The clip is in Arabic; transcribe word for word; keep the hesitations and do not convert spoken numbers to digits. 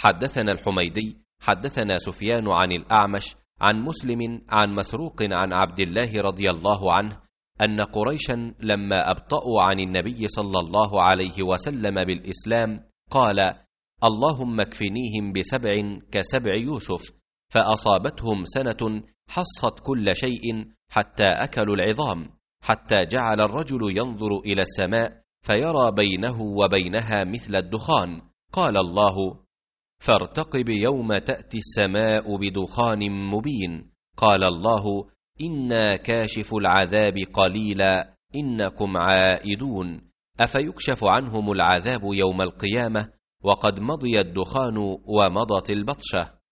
حدثنا الحميدي حدثنا سفيان عن الأعمش عن مسلم عن مسروق عن عبد الله رضي الله عنه أن قريشا لما أبطأوا عن النبي صلى الله عليه وسلم بالإسلام قال: اللهم اكفنيهم بسبع كسبع يوسف، فأصابتهم سنة حصت كل شيء حتى أكلوا العظام، حتى جعل الرجل ينظر إلى السماء فيرى بينه وبينها مثل الدخان. قال الله: فارتقب يوم تأتي السماء بدخان مبين. قال الله: إنا كاشف العذاب قليلا إنكم عائدون. أفيكشف عنهم العذاب يوم القيامة وقد مضي الدخان ومضت البطشة.